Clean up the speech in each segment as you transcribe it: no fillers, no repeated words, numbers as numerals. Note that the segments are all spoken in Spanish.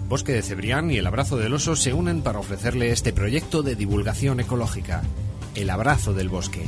Bosque de Cebrián y el Abrazo del Oso se unen para ofrecerle este proyecto de divulgación ecológica, El Abrazo del Bosque.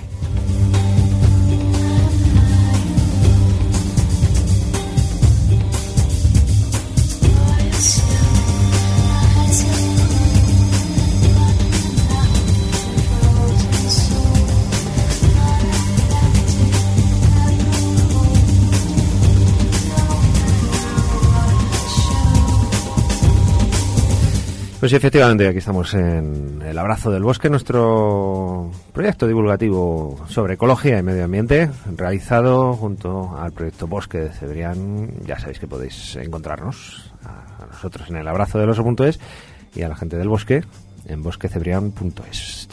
Pues sí, efectivamente, aquí estamos en El Abrazo del Bosque, nuestro proyecto divulgativo sobre ecología y medio ambiente, realizado junto al proyecto Bosque de Cebrián. Ya sabéis que podéis encontrarnos a nosotros en elabrazodeloso.es y a la gente del bosque en bosquecebrián.es,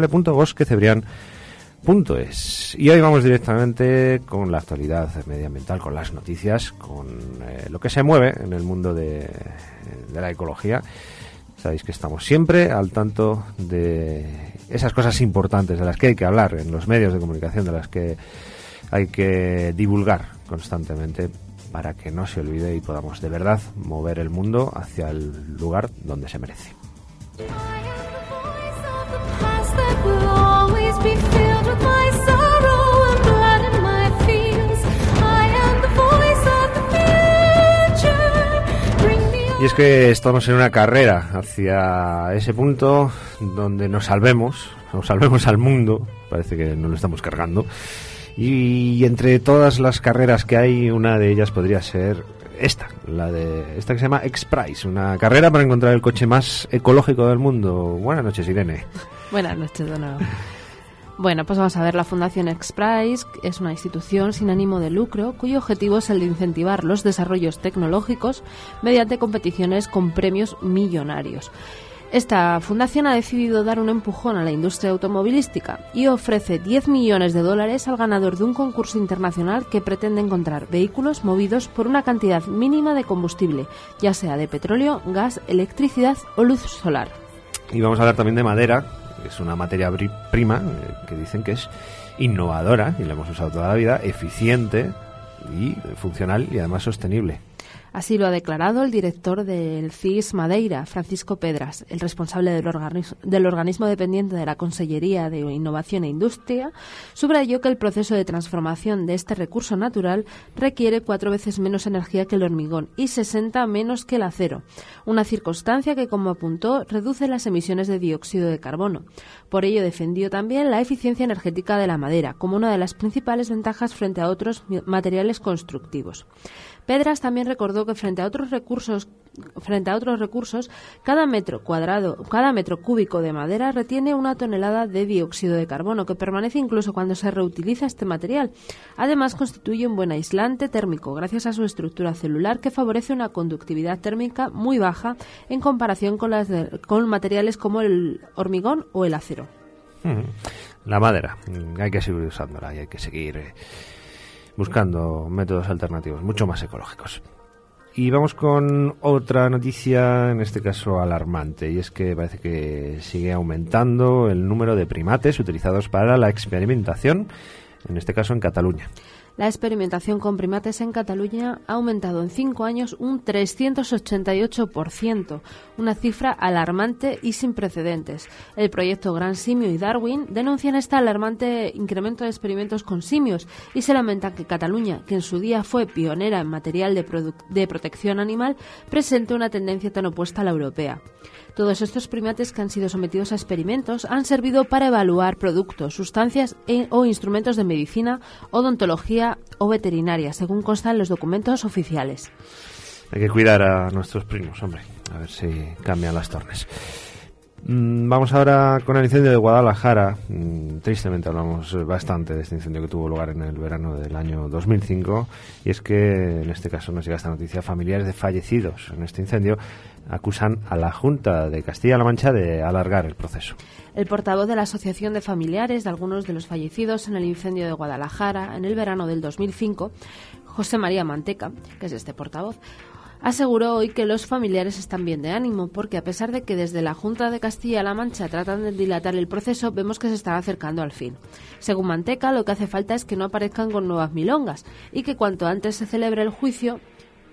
www.bosquecebrián.es. Y hoy vamos directamente con la actualidad medioambiental, con las noticias, con lo que se mueve en el mundo de la ecología. Sabéis que estamos siempre al tanto de esas cosas importantes de las que hay que hablar en los medios de comunicación, de las que hay que divulgar constantemente para que no se olvide y podamos de verdad mover el mundo hacia el lugar donde se merece. Y es que estamos en una carrera hacia ese punto donde nos salvemos al mundo. Parece que nos lo estamos cargando. Y entre todas las carreras que hay, una de ellas podría ser esta que se llama X-Prize, una carrera para encontrar el coche más ecológico del mundo. Buenas noches, Irene. Buenas noches, de nuevo. Bueno, pues vamos a ver, la Fundación X-Prize es una institución sin ánimo de lucro cuyo objetivo es el de incentivar los desarrollos tecnológicos mediante competiciones con premios millonarios. Esta fundación ha decidido dar un empujón a la industria automovilística y ofrece $10 millones al ganador de un concurso internacional que pretende encontrar vehículos movidos por una cantidad mínima de combustible, ya sea de petróleo, gas, electricidad o luz solar. Y vamos a hablar también de madera. Es una materia prima que dicen que es innovadora, y la hemos usado toda la vida, eficiente y funcional y además sostenible. Así lo ha declarado el director del CIS Madeira, Francisco Pedras. El responsable del organismo dependiente de la Consellería de Innovación e Industria subrayó que el proceso de transformación de este recurso natural requiere 4 veces menos energía que el hormigón y 60 menos que el acero, una circunstancia que, como apuntó, reduce las emisiones de dióxido de carbono. Por ello defendió también la eficiencia energética de la madera como una de las principales ventajas frente a otros materiales constructivos. Pedras también recordó que frente a otros recursos, cada metro cúbico de madera retiene 1 tonelada de dióxido de carbono, que permanece incluso cuando se reutiliza este material. Además, constituye un buen aislante térmico gracias a su estructura celular, que favorece una conductividad térmica muy baja en comparación con materiales como el hormigón o el acero. La madera, hay que seguir usándola y hay que seguir buscando métodos alternativos, mucho más ecológicos. Y vamos con otra noticia, en este caso alarmante, y es que parece que sigue aumentando el número de primates utilizados para la experimentación, en este caso en Cataluña. La experimentación con primates en Cataluña ha aumentado en 5 años un 388%, una cifra alarmante y sin precedentes. El proyecto Gran Simio y Darwin denuncian este alarmante incremento de experimentos con simios y se lamentan que Cataluña, que en su día fue pionera en material de protección animal, presente una tendencia tan opuesta a la europea. Todos estos primates que han sido sometidos a experimentos han servido para evaluar productos, sustancias o instrumentos de medicina, odontología o veterinaria, según consta en los documentos oficiales. Hay que cuidar a nuestros primos, hombre, a ver si cambian las tornes. Vamos ahora con el incendio de Guadalajara. Tristemente hablamos bastante de este incendio que tuvo lugar en el verano del año 2005, y es que en este caso nos llega esta noticia: familiares de fallecidos en este incendio acusan a la Junta de Castilla-La Mancha de alargar el proceso. El portavoz de la Asociación de Familiares de algunos de los fallecidos en el incendio de Guadalajara en el verano del 2005, José María Manteca, que es este portavoz, aseguró hoy que los familiares están bien de ánimo, porque a pesar de que desde la Junta de Castilla-La Mancha tratan de dilatar el proceso, vemos que se está acercando al fin. Según Manteca, lo que hace falta es que no aparezcan con nuevas milongas y que cuanto antes se celebre el juicio,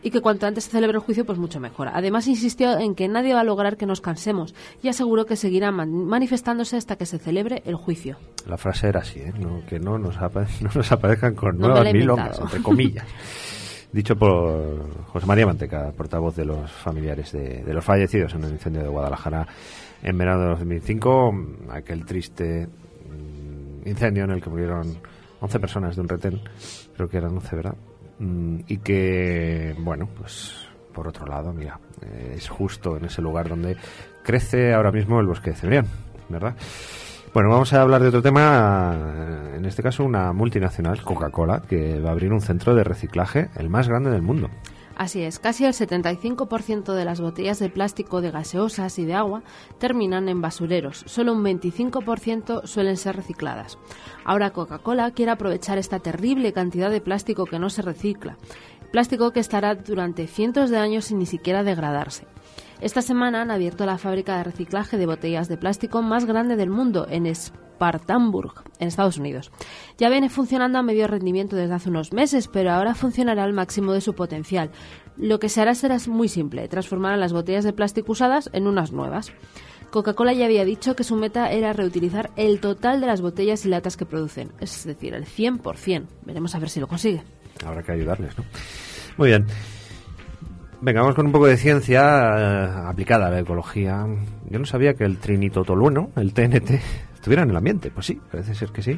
y que cuanto antes se celebre el juicio, pues mucho mejor. Además, insistió en que nadie va a lograr que nos cansemos y aseguró que seguirá manifestándose hasta que se celebre el juicio. La frase era así, que no nos aparezcan con nuevas milongas, entre comillas. Dicho por José María Manteca, portavoz de los familiares de los fallecidos en el incendio de Guadalajara en verano de 2005, aquel triste incendio en el que murieron 11 personas de un retén, creo que eran 11, ¿verdad? Y que, bueno, pues por otro lado, mira, es justo en ese lugar donde crece ahora mismo el bosque de Cebrián, ¿verdad? Bueno, vamos a hablar de otro tema, en este caso una multinacional, Coca-Cola, que va a abrir un centro de reciclaje, el más grande del mundo. Así es, casi el 75% de las botellas de plástico de gaseosas y de agua terminan en basureros, solo un 25% suelen ser recicladas. Ahora Coca-Cola quiere aprovechar esta terrible cantidad de plástico que no se recicla, plástico que estará durante cientos de años sin ni siquiera degradarse. Esta semana han abierto la fábrica de reciclaje de botellas de plástico más grande del mundo en Spartanburg, en Estados Unidos. Ya viene funcionando a medio rendimiento desde hace unos meses, pero ahora funcionará al máximo de su potencial. Lo que se hará será muy simple, transformar las botellas de plástico usadas en unas nuevas. Coca-Cola ya había dicho que su meta era reutilizar el total de las botellas y latas que producen, es decir, el 100%. Veremos a ver si lo consigue. Habrá que ayudarles, ¿no? Muy bien. Venga, vamos con un poco de ciencia aplicada a la ecología. Yo no sabía que el trinitotolueno, el TNT, estuviera en el ambiente. Pues sí, parece ser que sí.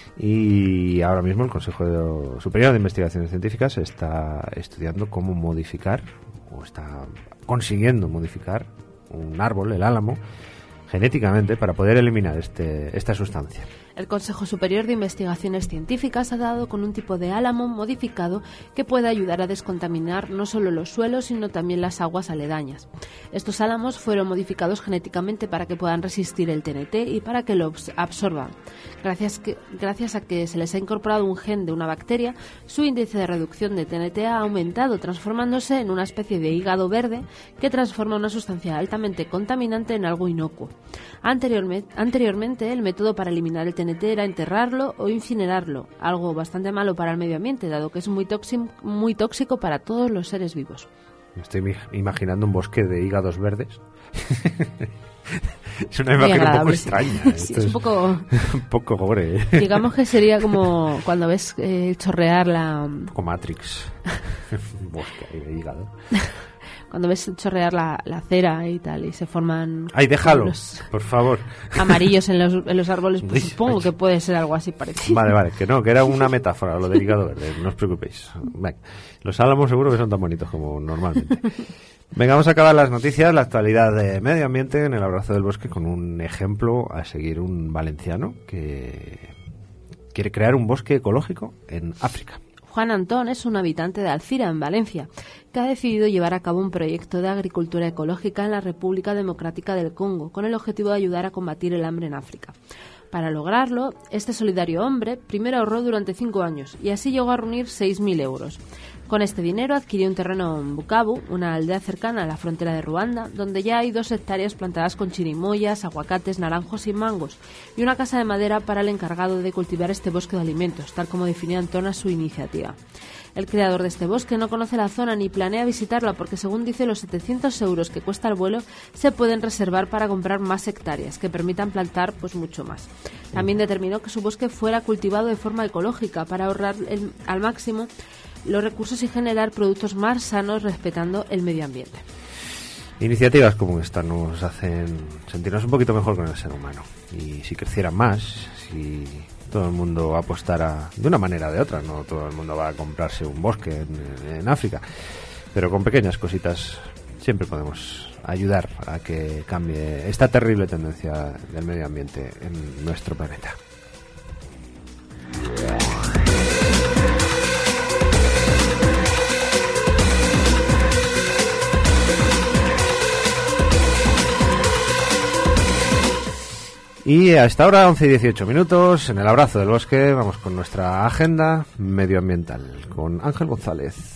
Y ahora mismo el Consejo Superior de Investigaciones Científicas está estudiando cómo modificar, o está consiguiendo modificar un árbol, el álamo, genéticamente para poder eliminar esta sustancia. El Consejo Superior de Investigaciones Científicas ha dado con un tipo de álamo modificado que puede ayudar a descontaminar no solo los suelos, sino también las aguas aledañas. Estos álamos fueron modificados genéticamente para que puedan resistir el TNT y para que lo absorban. Gracias a que se les ha incorporado un gen de una bacteria, su índice de reducción de TNT ha aumentado, transformándose en una especie de hígado verde que transforma una sustancia altamente contaminante en algo inocuo. Anteriormente, el método para eliminar el TNT era enterrarlo o incinerarlo, algo bastante malo para el medio ambiente, dado que es muy tóxico para todos los seres vivos. Me estoy imaginando un bosque de hígados verdes. Es una imagen un poco extraña. Sí, es un poco gore. Digamos que sería como cuando ves chorrear la... Un poco Matrix. Un bosque de hígado. Cuando ves chorrear la cera y tal, y se forman... ¡Ay, déjalo! Por favor. Amarillos en los árboles, pues supongo que puede ser algo así parecido. Vale, que era una metáfora lo del hígado verde, no os preocupéis. Venga, los álamos seguro que son tan bonitos como normalmente. Venga, vamos a acabar las noticias, la actualidad de medio ambiente en el Abrazo del Bosque con un ejemplo a seguir, un valenciano que quiere crear un bosque ecológico en África. Juan Antón es un habitante de Alcira, en Valencia, que ha decidido llevar a cabo un proyecto de agricultura ecológica en la República Democrática del Congo, con el objetivo de ayudar a combatir el hambre en África. Para lograrlo, este solidario hombre primero ahorró durante 5 años y así llegó a reunir 6.000 euros. Con este dinero adquirió un terreno en Bukavu, una aldea cercana a la frontera de Ruanda, donde ya hay 2 hectáreas plantadas con chirimoyas, aguacates, naranjos y mangos, y una casa de madera para el encargado de cultivar este bosque de alimentos, tal como definía Antón a su iniciativa. El creador de este bosque no conoce la zona ni planea visitarla porque, según dice, los 700 euros que cuesta el vuelo se pueden reservar para comprar más hectáreas que permitan plantar pues mucho más. También determinó que su bosque fuera cultivado de forma ecológica para ahorrar al máximo los recursos y generar productos más sanos respetando el medio ambiente. Iniciativas como esta nos hacen sentirnos un poquito mejor con el ser humano. Y si crecieran más, si todo el mundo apostara de una manera o de otra, no todo el mundo va a comprarse un bosque en África, pero con pequeñas cositas siempre podemos ayudar a que cambie esta terrible tendencia del medio ambiente en nuestro planeta. Y a esta hora, 11 y 18 minutos, en el Abrazo del Bosque, vamos con nuestra agenda medioambiental, con Ángel González.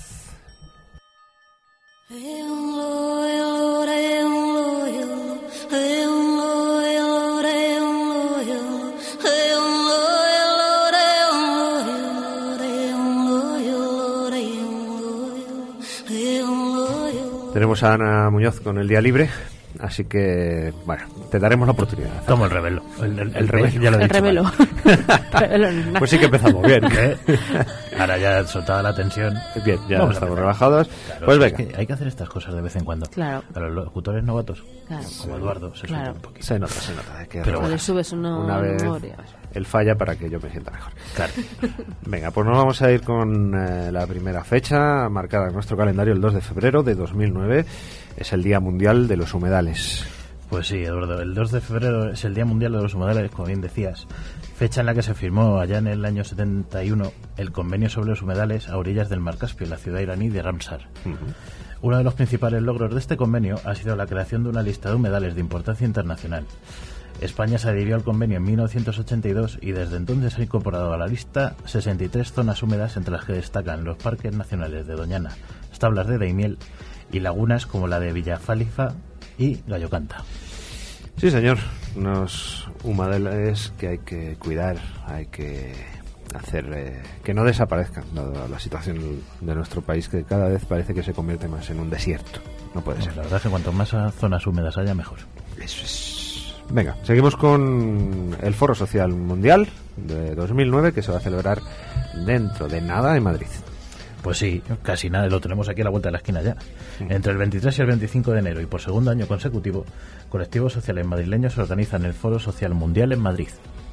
Tenemos a Ana Muñoz con el día libre, así que, bueno, te daremos la oportunidad. Tomo el revelo. El revelo. Ya lo he El dicho, revelo. vale. Pues sí que empezamos bien. Ahora ya soltada la tensión. Bien, ya Vamos a estamos empezar. relajados. Claro, Pues es venga. que hay que hacer estas cosas de vez en cuando. Claro. A los locutores novatos, Claro. como Eduardo, se Claro. suelta un poquito. Se nota. Que Pero O le subes una vez memoria. él falla para que yo me sienta mejor. Claro. Venga, pues nos vamos a ir con la primera fecha marcada en nuestro calendario, el 2 de febrero de 2009. Es el Día Mundial de los Humedales. Pues sí, Eduardo, el 2 de febrero es el Día Mundial de los Humedales, como bien decías, fecha en la que se firmó allá en el año 71 el convenio sobre los humedales a orillas del mar Caspio, en la ciudad iraní de Ramsar. Uno de los principales logros de este convenio ha sido la creación de una lista de humedales de importancia internacional. España se adhirió al convenio en 1982 y desde entonces ha incorporado a la lista 63 zonas húmedas, entre las que destacan los parques nacionales de Doñana, Tablas de Daimiel y lagunas como la de Villafalifa y Gallocanta. Sí, señor. Unos humedales que hay que cuidar, hay que hacer que no desaparezcan, dada la situación de nuestro país, que cada vez parece que se convierte más en un desierto. No puede ser. La verdad es que cuanto más zonas húmedas haya, mejor. Eso es. Venga, seguimos con el Foro Social Mundial de 2009, que se va a celebrar dentro de nada en Madrid. Pues sí, casi nada, lo tenemos aquí a la vuelta de la esquina ya. Entre el 23 y el 25 de enero y por segundo año consecutivo, colectivos sociales madrileños organizan el Foro Social Mundial en Madrid.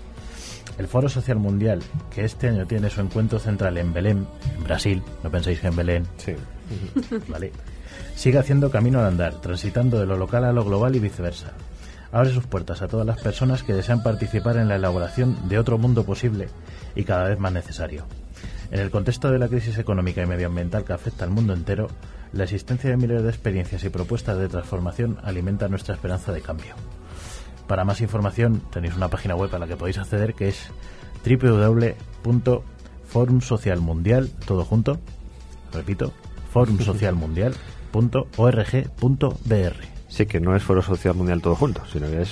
El Foro Social Mundial, que este año tiene su encuentro central en Belén, en Brasil, no penséis que en Belén, Sí. ¿vale? Sigue haciendo camino al andar, transitando de lo local a lo global y viceversa. Abre sus puertas a todas las personas que desean participar en la elaboración de otro mundo posible y cada vez más necesario. En el contexto de la crisis económica y medioambiental que afecta al mundo entero, la existencia de miles de experiencias y propuestas de transformación alimenta nuestra esperanza de cambio. Para más información tenéis una página web a la que podéis acceder, que es www.forumsocialmundial, todo junto, repito, forumsocialmundial.org.br. Sí, que no es Foro Social Mundial todo junto, sino que es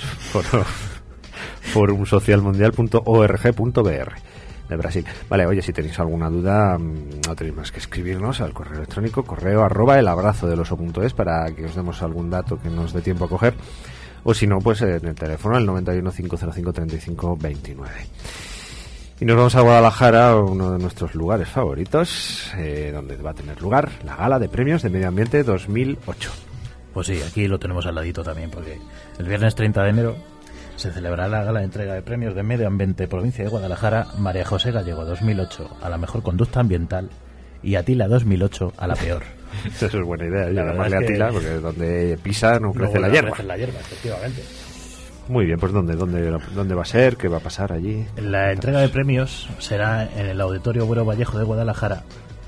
forumsocialmundial.org.br de Brasil. Vale, oye, si tenéis alguna duda, no tenéis más que escribirnos al correo electrónico, @elabrazodeloso.es, para que os demos algún dato que nos dé tiempo a coger, o si no, pues en el teléfono, el 91 505 35 29. Y nos vamos a Guadalajara, uno de nuestros lugares favoritos, donde va a tener lugar la Gala de Premios de Medio Ambiente 2008. Pues sí, aquí lo tenemos al ladito también, porque el viernes 30 de enero se celebrará la gala de entrega de premios de Medio Ambiente Provincia de Guadalajara, María José Gallego 2008 a la mejor conducta ambiental y Atila 2008 a la peor. Eso es buena idea, La llamarle verdad es que Atila, porque donde pisa no crece la No hierba. crece la hierba, efectivamente. Muy bien, pues ¿dónde va a ser? ¿Qué va a pasar allí? La entrega de premios será en el Auditorio Güero Vallejo de Guadalajara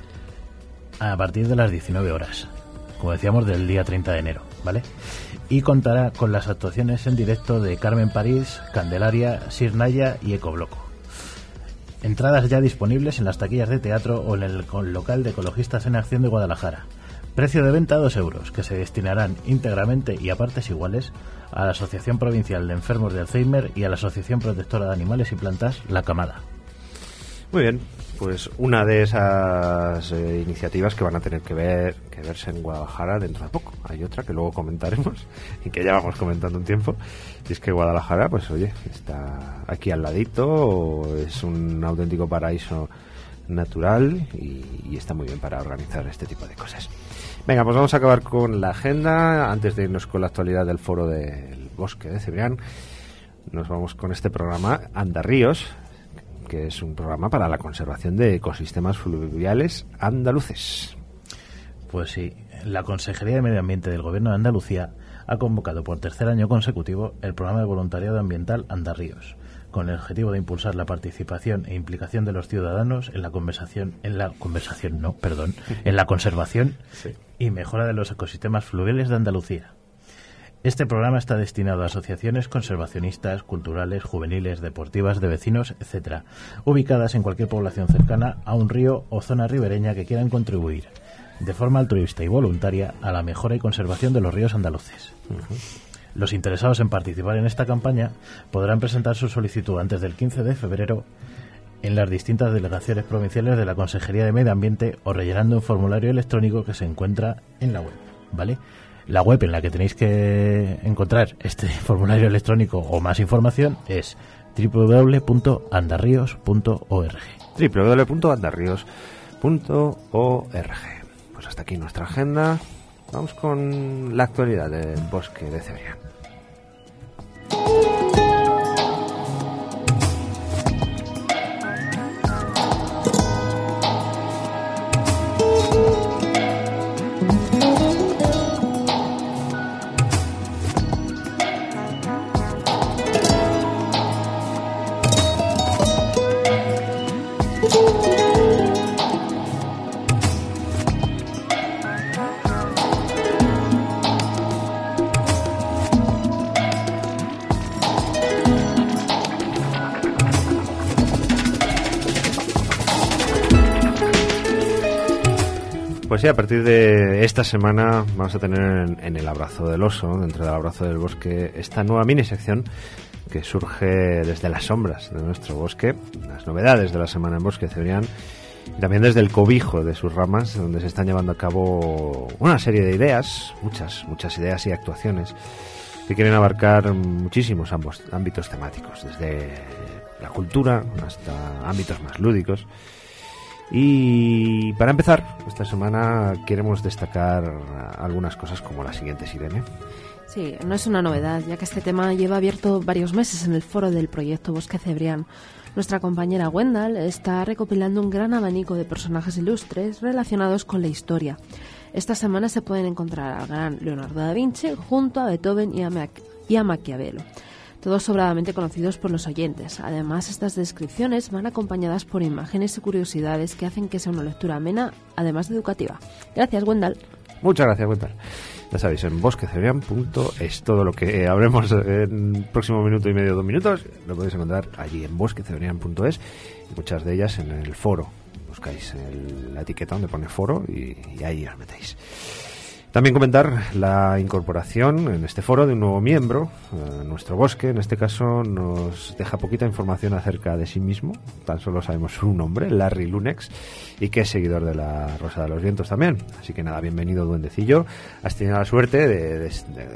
a partir de las 19 horas, como decíamos, del día 30 de enero, ¿vale? Y contará con las actuaciones en directo de Carmen París, Candelaria, Sirnaya y Ecobloco. Entradas ya disponibles en las taquillas de teatro o en el local de Ecologistas en Acción de Guadalajara. Precio de venta 2 euros, que se destinarán íntegramente y a partes iguales a la Asociación Provincial de Enfermos de Alzheimer y a la Asociación Protectora de Animales y Plantas, La Camada. Muy bien, pues una de esas iniciativas que van a tener que verse en Guadalajara dentro de poco. Hay otra que luego comentaremos y que ya vamos comentando un tiempo. Y es que Guadalajara, pues oye, está aquí al ladito, es un auténtico paraíso natural y está muy bien para organizar este tipo de cosas. Venga, pues vamos a acabar con la agenda. Antes de irnos con la actualidad del foro del Bosque de Cebrián, nos vamos con este programa Andarríos, que es un programa para la conservación de ecosistemas fluviales andaluces. Pues sí, la Consejería de Medio Ambiente del Gobierno de Andalucía ha convocado por tercer año consecutivo el programa de voluntariado ambiental Andarríos, con el objetivo de impulsar la participación e implicación de los ciudadanos en la conservación y mejora de los ecosistemas fluviales de Andalucía. Este programa está destinado a asociaciones conservacionistas, culturales, juveniles, deportivas, de vecinos, etcétera, ubicadas en cualquier población cercana a un río o zona ribereña que quieran contribuir de forma altruista y voluntaria a la mejora y conservación de los ríos andaluces. Los interesados en participar en esta campaña podrán presentar su solicitud antes del 15 de febrero en las distintas delegaciones provinciales de la Consejería de Medio Ambiente o rellenando un formulario electrónico que se encuentra en la web, ¿vale? La web en la que tenéis que encontrar este formulario electrónico o más información es www.andarrios.org. www.andarrios.org. Pues hasta aquí nuestra agenda. Vamos con la actualidad del Bosque de Cebrián. Pues sí, a partir de esta semana vamos a tener en el Abrazo del Oso, dentro del Abrazo del Bosque, esta nueva mini sección que surge desde las sombras de nuestro bosque, las novedades de la Semana en Bosque Cebrián, y también desde el cobijo de sus ramas, donde se están llevando a cabo una serie de ideas, muchas ideas y actuaciones que quieren abarcar muchísimos ámbitos temáticos, desde la cultura hasta ámbitos más lúdicos. Y para empezar, esta semana queremos destacar algunas cosas como las siguientes, Irene. Sí, no es una novedad, ya que este tema lleva abierto varios meses en el foro del proyecto Bosque Cebrián. Nuestra compañera Wendell está recopilando un gran abanico de personajes ilustres relacionados con la historia. Esta semana se pueden encontrar al gran Leonardo da Vinci junto a Beethoven y a Maquiavelo, todos sobradamente conocidos por los oyentes. Además, estas descripciones van acompañadas por imágenes y curiosidades que hacen que sea una lectura amena, además de educativa. Gracias, Wendell. Muchas gracias, Wendell. Ya sabéis, en bosquecebrián.es, todo lo que hablemos en el próximo minuto y medio, 2 minutos, lo podéis encontrar allí en bosquecebrián.es, y muchas de ellas en el foro. Buscáis la etiqueta donde pone foro y ahí os metéis. También comentar la incorporación en este foro de un nuevo miembro. Nuestro bosque, en este caso, nos deja poquita información acerca de sí mismo. Tan solo sabemos su nombre, Larry Lunex, y que es seguidor de la Rosa de los Vientos también. Así que nada, bienvenido, duendecillo. Has tenido la suerte de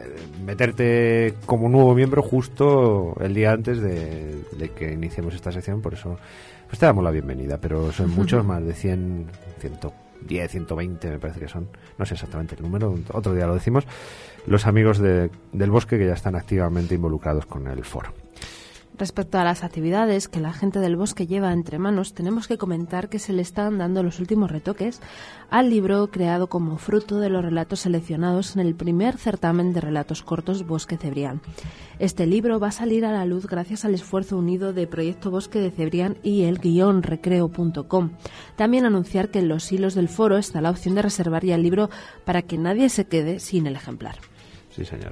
meterte como nuevo miembro justo el día antes de que iniciemos esta sección. Por eso pues te damos la bienvenida. Pero son muchos, más de 100, 110, 120 me parece que son, no sé exactamente el número, otro día lo decimos, los amigos del bosque que ya están activamente involucrados con el foro. Respecto a las actividades que la gente del bosque lleva entre manos, tenemos que comentar que se le están dando los últimos retoques al libro creado como fruto de los relatos seleccionados en el primer certamen de relatos cortos Bosque Cebrián. Este libro va a salir a la luz gracias al esfuerzo unido de Proyecto Bosque de Cebrián y el _recreo.com. También anunciar que en los hilos del foro está la opción de reservar ya el libro para que nadie se quede sin el ejemplar. Sí, señor.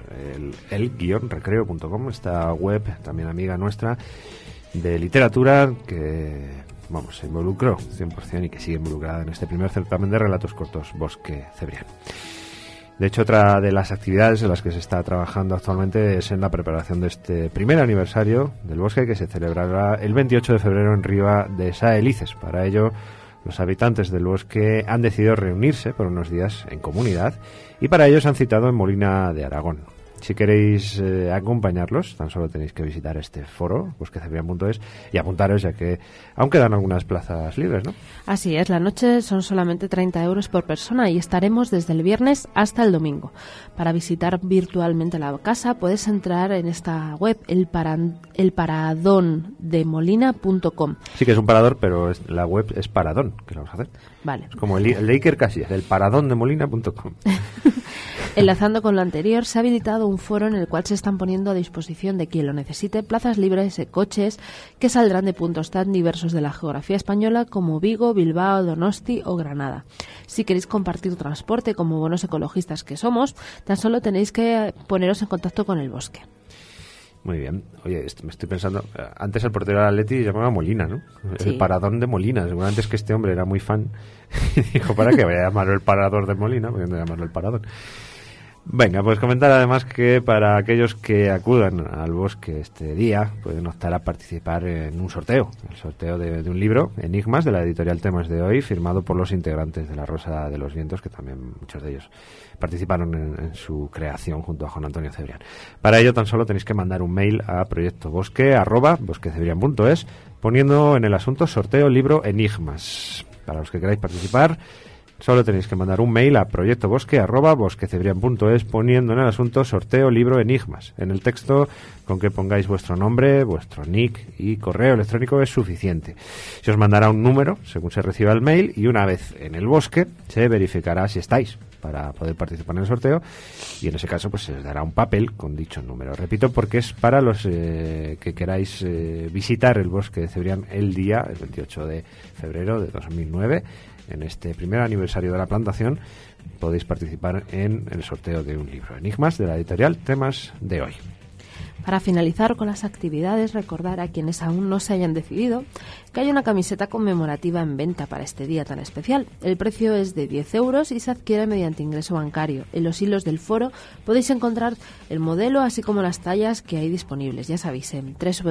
El_recreo.com, esta web también amiga nuestra de literatura que, se involucró 100% y que sigue involucrada en este primer certamen de relatos cortos Bosque Cebrián. De hecho, otra de las actividades en las que se está trabajando actualmente es en la preparación de este primer aniversario del bosque, que se celebrará el 28 de febrero en Riva de Saelices. Para ello, los habitantes del bosque han decidido reunirse por unos días en comunidad y para ello se han citado en Molina de Aragón. Si queréis acompañarlos, tan solo tenéis que visitar este foro, bosquecebrián.es, y apuntaros, ya que aún quedan algunas plazas libres, ¿no? Así es, la noche son solamente 30 euros por persona y estaremos desde el viernes hasta el domingo. Para visitar virtualmente la casa puedes entrar en esta web, elparadondemolina.com. Sí que es un parador, pero la web es Paradón, que lo vamos a hacer. Vale. Es como el de Iker Casillas, elparadondemolina.com. Enlazando con lo anterior, se ha habilitado un foro en el cual se están poniendo a disposición de quien lo necesite plazas libres de coches que saldrán de puntos tan diversos de la geografía española como Vigo, Bilbao, Donosti o Granada. Si queréis compartir transporte como buenos ecologistas que somos, tan solo tenéis que poneros en contacto con el bosque. Muy bien. Oye, me estoy pensando, antes el portero del Atleti llamaba Molina, ¿no? Sí. El paradón de Molina. Seguramente es que este hombre era muy fan y dijo, ¿para qué voy a llamarlo el parador de Molina? Porque no llamarlo el parador. Venga, pues comentar además que para aquellos que acudan al bosque este día pueden optar a participar en un sorteo, el sorteo de un libro, Enigmas, de la editorial Temas de Hoy, firmado por los integrantes de La Rosa de los Vientos, que también muchos de ellos participaron en su creación junto a Juan Antonio Cebrián. Para ello tan solo tenéis que mandar un mail a proyectobosque@bosquecebrián.es poniendo en el asunto sorteo libro Enigmas. Para los que queráis participar, solo tenéis que mandar un mail a proyectobosque@bosquecebrián.es poniendo en el asunto sorteo libro Enigmas. En el texto, con que pongáis vuestro nombre, vuestro nick y correo electrónico es suficiente. Se os mandará un número según se reciba el mail y una vez en el bosque se verificará si estáis para poder participar en el sorteo y en ese caso pues se os dará un papel con dicho número. Repito, porque es para los que queráis visitar el bosque de Cebrián el 28 de febrero de 2009. En este primer aniversario de la plantación podéis participar en el sorteo de un libro, Enigmas, de la editorial Temas de Hoy. Para finalizar con las actividades, recordar a quienes aún no se hayan decidido que hay una camiseta conmemorativa en venta para este día tan especial. El precio es de 10 euros y se adquiere mediante ingreso bancario. En los hilos del foro podéis encontrar el modelo así como las tallas que hay disponibles. Ya sabéis, en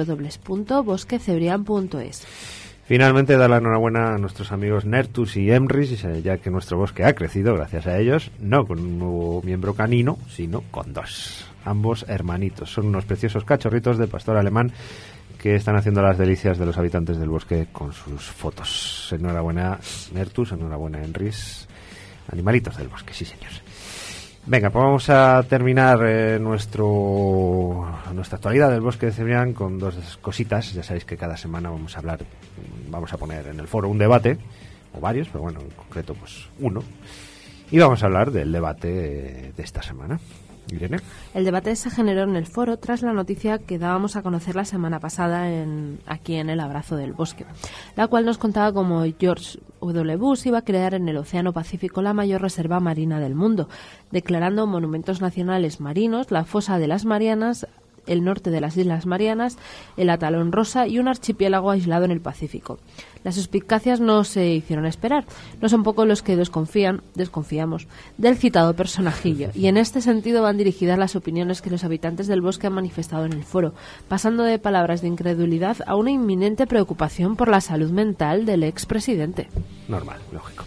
www.bosquecebrián.es. Finalmente, dar la enhorabuena a nuestros amigos Nertus y Emrys, ya que nuestro bosque ha crecido gracias a ellos, no con un nuevo miembro canino, sino con dos. Ambos hermanitos. Son unos preciosos cachorritos de pastor alemán que están haciendo las delicias de los habitantes del bosque con sus fotos. Enhorabuena Nertus, enhorabuena Emrys. Animalitos del bosque, sí señor. Venga, pues vamos a terminar nuestra actualidad del bosque de Cebrián con dos cositas. Ya sabéis que cada semana vamos a poner en el foro un debate, o varios, pero bueno, en concreto pues uno. Y vamos a hablar del debate de esta semana. Irene. El debate se generó en el foro tras la noticia que dábamos a conocer la semana pasada aquí en el Abrazo del Bosque, la cual nos contaba cómo George W. Bush iba a crear en el Océano Pacífico la mayor reserva marina del mundo, declarando monumentos nacionales marinos, la fosa de las Marianas, el norte de las Islas Marianas, el Atalón Rosa y un archipiélago aislado en el Pacífico. Las suspicacias no se hicieron esperar. No son pocos los que desconfiamos del citado personajillo, y en este sentido van dirigidas las opiniones que los habitantes del bosque han manifestado en el foro, pasando de palabras de incredulidad a una inminente preocupación por la salud mental del expresidente. Normal, lógico.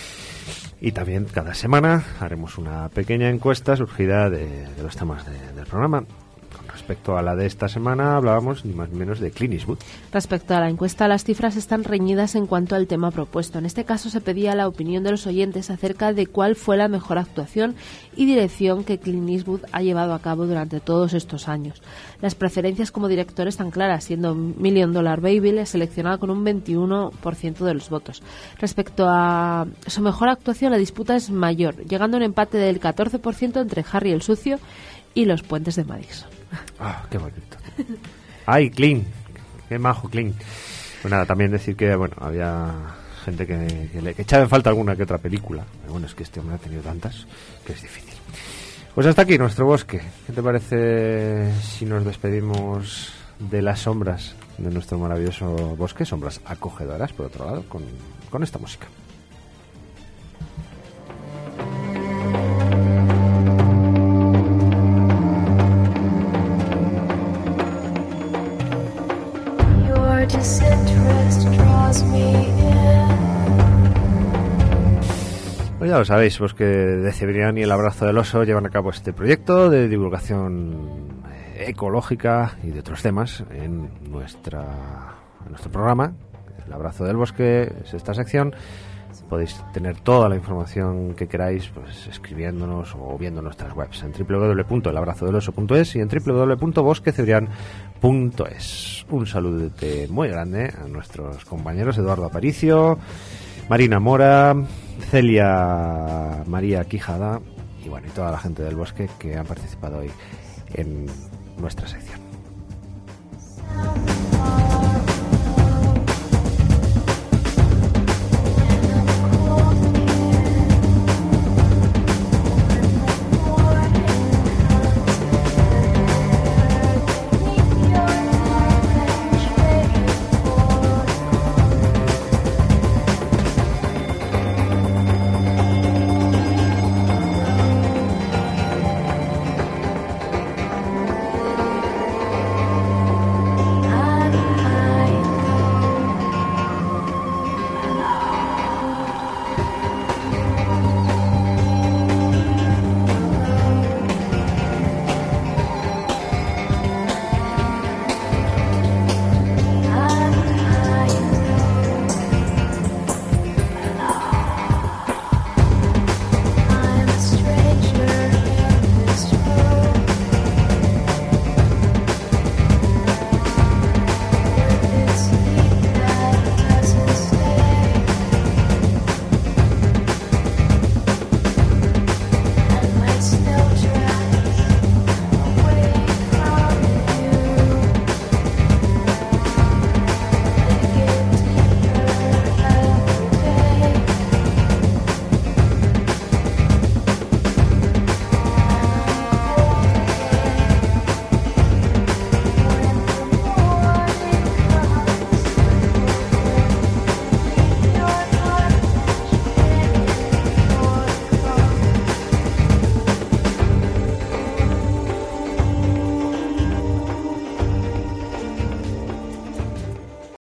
Y también cada semana haremos una pequeña encuesta surgida de los temas del programa. Respecto a la de esta semana, hablábamos ni más ni menos de Clint Eastwood. Respecto a la encuesta, las cifras están reñidas en cuanto al tema propuesto. En este caso se pedía la opinión de los oyentes acerca de cuál fue la mejor actuación y dirección que Clint Eastwood ha llevado a cabo durante todos estos años. Las preferencias como director están claras, siendo Million Dollar Baby seleccionada con un 21% de los votos. Respecto a su mejor actuación, la disputa es mayor, llegando a un empate del 14% entre Harry el Sucio y Los Puentes de Madison. Ah, qué bonito. Ay, Clint, qué majo Clint. Pues nada, también decir que bueno, había gente que echaba en falta alguna que otra película. Pero bueno, es que este hombre ha tenido tantas que es difícil. Pues hasta aquí nuestro bosque. ¿Qué te parece si nos despedimos de las sombras de nuestro maravilloso bosque? Sombras acogedoras, por otro lado, con esta música. Pues ya lo sabéis, Bosque de Cebrián y el Abrazo del Oso llevan a cabo este proyecto de divulgación ecológica y de otros temas en nuestro programa. El Abrazo del Bosque es esta sección. Podéis tener toda la información que queráis pues escribiéndonos o viendo nuestras webs en www.elabrazodeloso.es y en www.bosquecebrián.es. Un saludo muy grande a nuestros compañeros Eduardo Aparicio, Marina Mora, Celia María Quijada y bueno, y toda la gente del bosque que han participado hoy en nuestra sección.